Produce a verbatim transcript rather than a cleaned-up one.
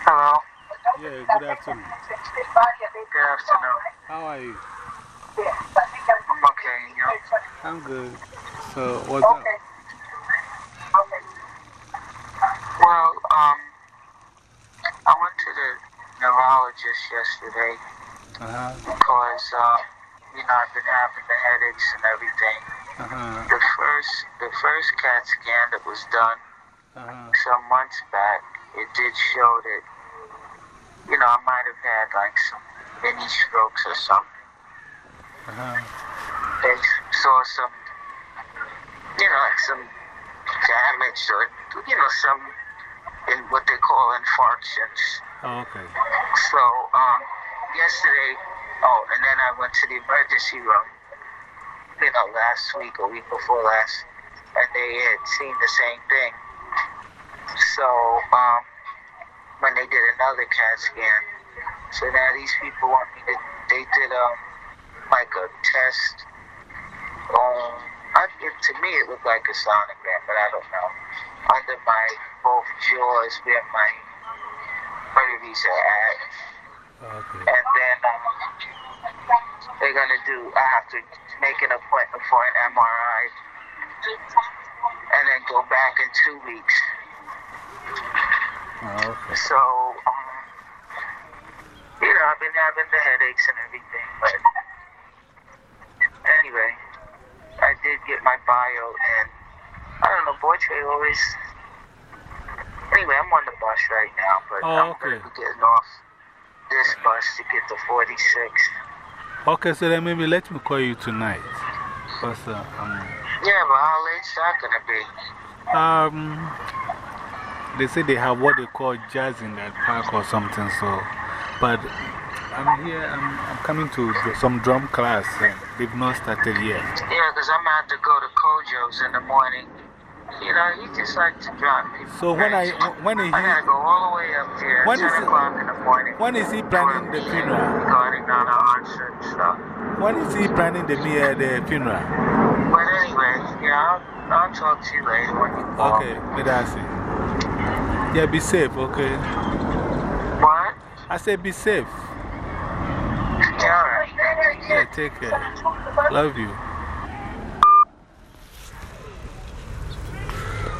Hello. Yeah, good afternoon. Good afternoon. How are you? I'm okay. You? I'm good. So, what's up? Well, um, I went to the neurologist yesterday Uh huh. because, um, you know, I've been having the headaches and everything. Uh huh. The first, the first CAT scan that was done Uh huh. some months back, it did show that, you know, I might have had like some mini strokes or something. Uh huh. They saw some, you know, like some damage or, you know, some in what they call infarctions. Oh, okay. So, um, yesterday, oh, and then I went to the emergency room, you know, last week or week before last, and they had seen the same thing. So, um, when they did another CAT scan, so now these people want me to, they did, um, like a test on, I, it, to me it looked like a sonogram, but I don't know, under my both jaws where my arteries are at. Okay. And then um, they're going to do, I have to make an appointment for an M R I and then go back in two weeks. Oh, okay. So, um, you know, I've been having the headaches and everything, but anyway, I did get my bio, and I don't know, Boytre always, anyway, I'm on the bus right now, but Oh, I'm okay. going to be getting off this bus to get to forty-six. Okay, so then maybe let me call you tonight. Because, uh, um, Yeah, but how late's that going to be? um, they say they have what they call jazz in that park or something, so. But I'm here, I'm, I'm coming to do some drum class, and they've not started yet. Yeah, because I'm going to have to go to Kojo's in the morning. You know, he just likes to drive people. So when I, crazy. when is I got to he, go all the way up there When at is ten it- o'clock in the morning. when is he planning the funeral? Regarding on our answer and stuff. When is he planning the, uh, the funeral? But anyway, yeah, I'll, I'll talk to you later when you call. Okay, but that's it. Yeah, be safe, okay? What? I said be safe. Yeah, all right. Yeah, take care. Love you.